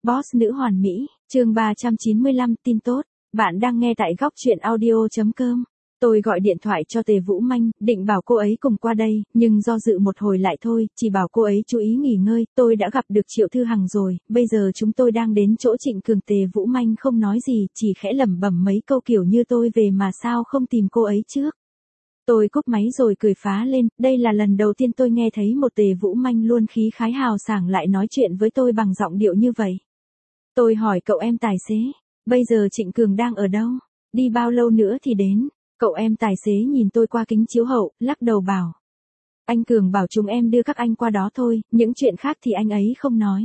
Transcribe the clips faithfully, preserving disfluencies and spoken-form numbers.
Boss nữ hoàn mỹ, chương ba trăm chín mươi lăm tin tốt. Bạn đang nghe tại góc truyện audio chấm com. Tôi gọi điện thoại cho Tề Vũ Manh, định bảo cô ấy cùng qua đây, nhưng do dự một hồi lại thôi, chỉ bảo cô ấy chú ý nghỉ ngơi, tôi đã gặp được Triệu Thư Hằng rồi, bây giờ chúng tôi đang đến chỗ Trịnh Cường. Tề Vũ Manh không nói gì, chỉ khẽ lẩm bẩm mấy câu kiểu như tôi về mà sao không tìm cô ấy trước. Tôi cúp máy rồi cười phá lên, đây là lần đầu tiên tôi nghe thấy một Tề Vũ Manh luôn khí khái hào sảng lại nói chuyện với tôi bằng giọng điệu như vậy. Tôi hỏi cậu em tài xế, bây giờ Trịnh Cường đang ở đâu? Đi bao lâu nữa thì đến? Cậu em tài xế nhìn tôi qua kính chiếu hậu, lắc đầu bảo. Anh Cường bảo chúng em đưa các anh qua đó thôi, những chuyện khác thì anh ấy không nói.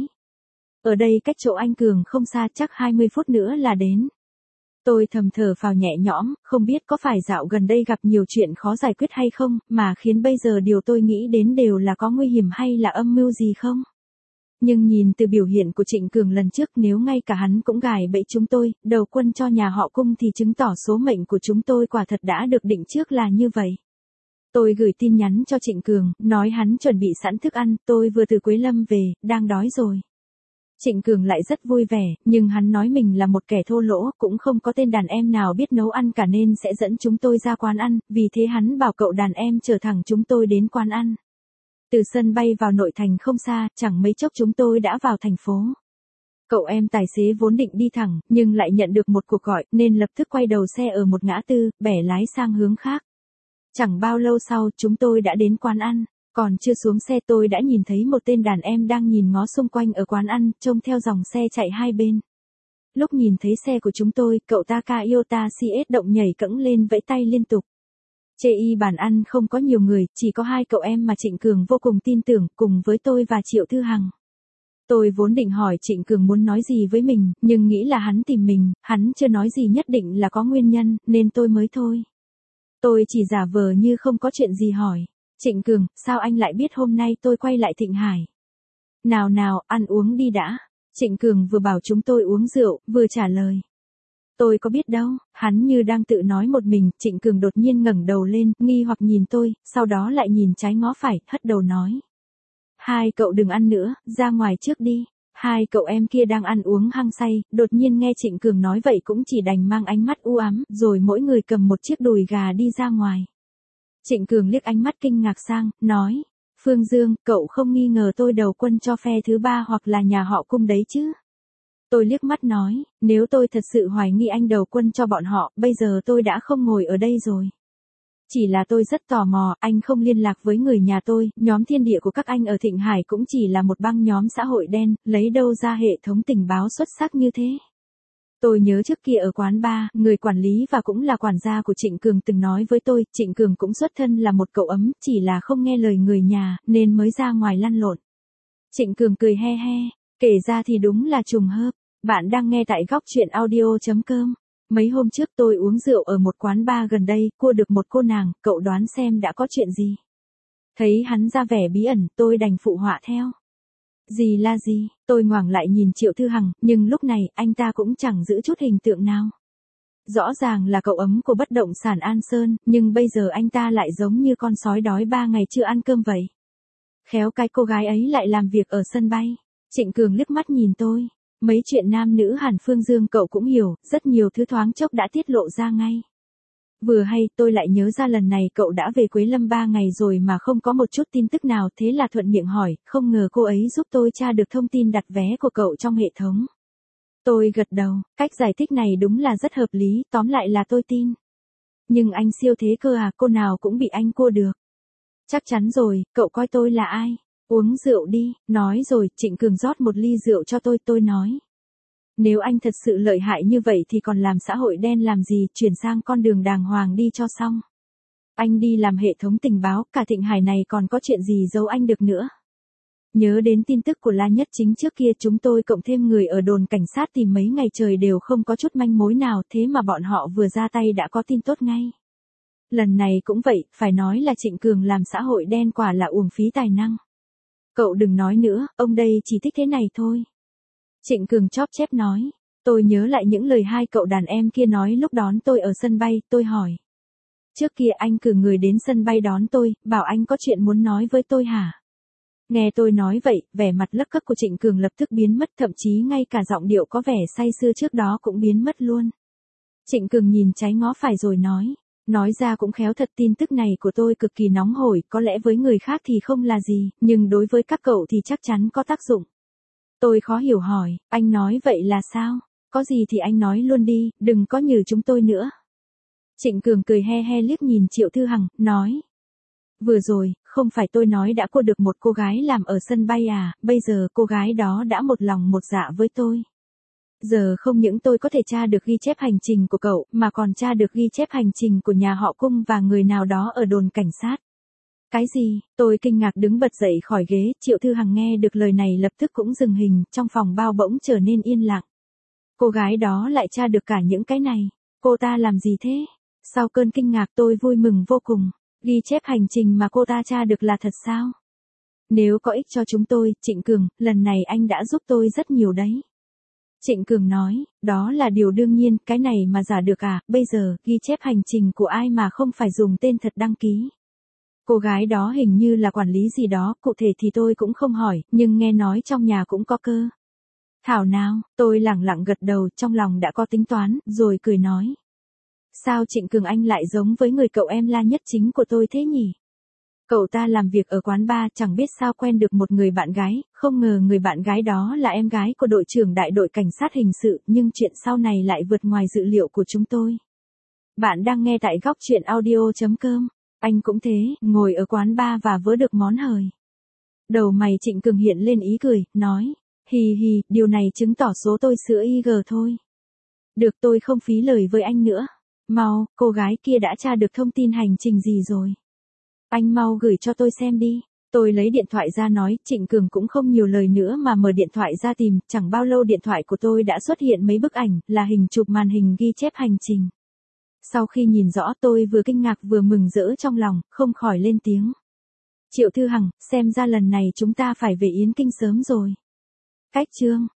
Ở đây cách chỗ anh Cường không xa, chắc hai mươi phút nữa là đến. Tôi thầm thở phào nhẹ nhõm, không biết có phải dạo gần đây gặp nhiều chuyện khó giải quyết hay không, mà khiến bây giờ điều tôi nghĩ đến đều là có nguy hiểm hay là âm mưu gì không? Nhưng nhìn từ biểu hiện của Trịnh Cường lần trước, nếu ngay cả hắn cũng gài bẫy chúng tôi, đầu quân cho nhà họ Cung thì chứng tỏ số mệnh của chúng tôi quả thật đã được định trước là như vậy. Tôi gửi tin nhắn cho Trịnh Cường, nói hắn chuẩn bị sẵn thức ăn, tôi vừa từ Quế Lâm về, đang đói rồi. Trịnh Cường lại rất vui vẻ, nhưng hắn nói mình là một kẻ thô lỗ, cũng không có tên đàn em nào biết nấu ăn cả nên sẽ dẫn chúng tôi ra quán ăn, vì thế hắn bảo cậu đàn em chở thẳng chúng tôi đến quán ăn. Từ sân bay vào nội thành không xa, chẳng mấy chốc chúng tôi đã vào thành phố. Cậu em tài xế vốn định đi thẳng, nhưng lại nhận được một cuộc gọi, nên lập tức quay đầu xe ở một ngã tư, bẻ lái sang hướng khác. Chẳng bao lâu sau, chúng tôi đã đến quán ăn. Còn chưa xuống xe tôi đã nhìn thấy một tên đàn em đang nhìn ngó xung quanh ở quán ăn, trông theo dòng xe chạy hai bên. Lúc nhìn thấy xe của chúng tôi, cậu Takayota xê ét động nhảy cẫng lên vẫy tay liên tục. Chê y bàn ăn không có nhiều người, chỉ có hai cậu em mà Trịnh Cường vô cùng tin tưởng, cùng với tôi và Triệu Thư Hằng. Tôi vốn định hỏi Trịnh Cường muốn nói gì với mình, nhưng nghĩ là hắn tìm mình, hắn chưa nói gì nhất định là có nguyên nhân, nên tôi mới thôi. Tôi chỉ giả vờ như không có chuyện gì hỏi. Trịnh Cường, sao anh lại biết hôm nay tôi quay lại Thịnh Hải? Nào nào, ăn uống đi đã. Trịnh Cường vừa bảo chúng tôi uống rượu, vừa trả lời. Tôi có biết đâu, hắn như đang tự nói một mình. Trịnh Cường đột nhiên ngẩng đầu lên, nghi hoặc nhìn tôi, sau đó lại nhìn trái ngó phải, hất đầu nói. Hai cậu đừng ăn nữa, ra ngoài trước đi. Hai cậu em kia đang ăn uống hăng say, đột nhiên nghe Trịnh Cường nói vậy cũng chỉ đành mang ánh mắt u ám, rồi mỗi người cầm một chiếc đùi gà đi ra ngoài. Trịnh Cường liếc ánh mắt kinh ngạc sang, nói, Phương Dương, cậu không nghi ngờ tôi đầu quân cho phe thứ ba hoặc là nhà họ Cung đấy chứ? Tôi liếc mắt nói, nếu tôi thật sự hoài nghi anh đầu quân cho bọn họ, bây giờ tôi đã không ngồi ở đây rồi. Chỉ là tôi rất tò mò, anh không liên lạc với người nhà tôi, nhóm thiên địa của các anh ở Thịnh Hải cũng chỉ là một băng nhóm xã hội đen, lấy đâu ra hệ thống tình báo xuất sắc như thế? Tôi nhớ trước kia ở quán bar, người quản lý và cũng là quản gia của Trịnh Cường từng nói với tôi, Trịnh Cường cũng xuất thân là một cậu ấm, chỉ là không nghe lời người nhà, nên mới ra ngoài lăn lộn. Trịnh Cường cười he he, kể ra thì đúng là trùng hợp. Bạn đang nghe tại góc truyện audio chấm com. Mấy hôm trước tôi uống rượu ở một quán bar gần đây, cua được một cô nàng, cậu đoán xem đã có chuyện gì? Thấy hắn ra vẻ bí ẩn, tôi đành phụ họa theo. Gì là gì? Tôi ngoảnh lại nhìn Triệu Thư Hằng, nhưng lúc này, anh ta cũng chẳng giữ chút hình tượng nào. Rõ ràng là cậu ấm của bất động sản An Sơn, nhưng bây giờ anh ta lại giống như con sói đói ba ngày chưa ăn cơm vậy. Khéo cái cô gái ấy lại làm việc ở sân bay. Trịnh Cường liếc mắt nhìn tôi. Mấy chuyện nam nữ Hàn Phương Dương cậu cũng hiểu, rất nhiều thứ thoáng chốc đã tiết lộ ra ngay. Vừa hay, tôi lại nhớ ra lần này cậu đã về Quế Lâm ba ngày rồi mà không có một chút tin tức nào, thế là thuận miệng hỏi, không ngờ cô ấy giúp tôi tra được thông tin đặt vé của cậu trong hệ thống. Tôi gật đầu, cách giải thích này đúng là rất hợp lý, tóm lại là tôi tin. Nhưng anh siêu thế cơ à, cô nào cũng bị anh cua được. Chắc chắn rồi, cậu coi tôi là ai? Uống rượu đi, nói rồi, Trịnh Cường rót một ly rượu cho tôi, tôi nói. Nếu anh thật sự lợi hại như vậy thì còn làm xã hội đen làm gì, chuyển sang con đường đàng hoàng đi cho xong. Anh đi làm hệ thống tình báo, cả Thịnh Hải này còn có chuyện gì giấu anh được nữa. Nhớ đến tin tức của La Nhất Chính trước kia, chúng tôi cộng thêm người ở đồn cảnh sát tìm mấy ngày trời đều không có chút manh mối nào, thế mà bọn họ vừa ra tay đã có tin tốt ngay. Lần này cũng vậy, phải nói là Trịnh Cường làm xã hội đen quả là uổng phí tài năng. Cậu đừng nói nữa, ông đây chỉ thích thế này thôi. Trịnh Cường chóp chép nói. Tôi nhớ lại những lời hai cậu đàn em kia nói lúc đón tôi ở sân bay, tôi hỏi. Trước kia anh cử người đến sân bay đón tôi, bảo anh có chuyện muốn nói với tôi hả? Nghe tôi nói vậy, vẻ mặt lấc cấc của Trịnh Cường lập tức biến mất, thậm chí ngay cả giọng điệu có vẻ say sưa trước đó cũng biến mất luôn. Trịnh Cường nhìn trái ngó phải rồi nói. Nói ra cũng khéo thật, tin tức này của tôi cực kỳ nóng hổi, có lẽ với người khác thì không là gì, nhưng đối với các cậu thì chắc chắn có tác dụng. Tôi khó hiểu hỏi, anh nói vậy là sao? Có gì thì anh nói luôn đi, đừng có nhử chúng tôi nữa. Trịnh Cường cười he he liếc nhìn Triệu Thư Hằng, nói. Vừa rồi, không phải tôi nói đã cô được một cô gái làm ở sân bay à, bây giờ cô gái đó đã một lòng một dạ với tôi. Giờ không những tôi có thể tra được ghi chép hành trình của cậu, mà còn tra được ghi chép hành trình của nhà họ Cung và người nào đó ở đồn cảnh sát. Cái gì? Tôi kinh ngạc đứng bật dậy khỏi ghế, Triệu Thư Hằng nghe được lời này lập tức cũng dừng hình, trong phòng bao bỗng trở nên yên lặng. Cô gái đó lại tra được cả những cái này. Cô ta làm gì thế? Sau cơn kinh ngạc tôi vui mừng vô cùng. Ghi chép hành trình mà cô ta tra được là thật sao? Nếu có ích cho chúng tôi, Trịnh Cường, lần này anh đã giúp tôi rất nhiều đấy. Trịnh Cường nói, đó là điều đương nhiên, cái này mà giả được à, bây giờ, ghi chép hành trình của ai mà không phải dùng tên thật đăng ký. Cô gái đó hình như là quản lý gì đó, cụ thể thì tôi cũng không hỏi, nhưng nghe nói trong nhà cũng có cơ. Thảo nào, tôi lẳng lặng gật đầu, trong lòng đã có tính toán, rồi cười nói. Sao Trịnh Cường anh lại giống với người cậu em la nhất chính của tôi thế nhỉ? Cậu ta làm việc ở quán bar, chẳng biết sao quen được một người bạn gái, không ngờ người bạn gái đó là em gái của đội trưởng đại đội cảnh sát hình sự, nhưng chuyện sau này lại vượt ngoài dự liệu của chúng tôi. Bạn đang nghe tại góc truyện audio chấm com. Anh cũng thế, ngồi ở quán bar và vớ được món hời. Đầu mày Trịnh Cường hiện lên ý cười, nói, hì hì, điều này chứng tỏ số tôi sữa i giê thôi. Được, tôi không phí lời với anh nữa. Mau, cô gái kia đã tra được thông tin hành trình gì rồi? Anh mau gửi cho tôi xem đi. Tôi lấy điện thoại ra nói, Trịnh Cường cũng không nhiều lời nữa mà mở điện thoại ra tìm, chẳng bao lâu điện thoại của tôi đã xuất hiện mấy bức ảnh, là hình chụp màn hình ghi chép hành trình. Sau khi nhìn rõ tôi vừa kinh ngạc vừa mừng rỡ trong lòng, không khỏi lên tiếng. Triệu Thư Hằng, xem ra lần này chúng ta phải về Yến Kinh sớm rồi. Cách chương.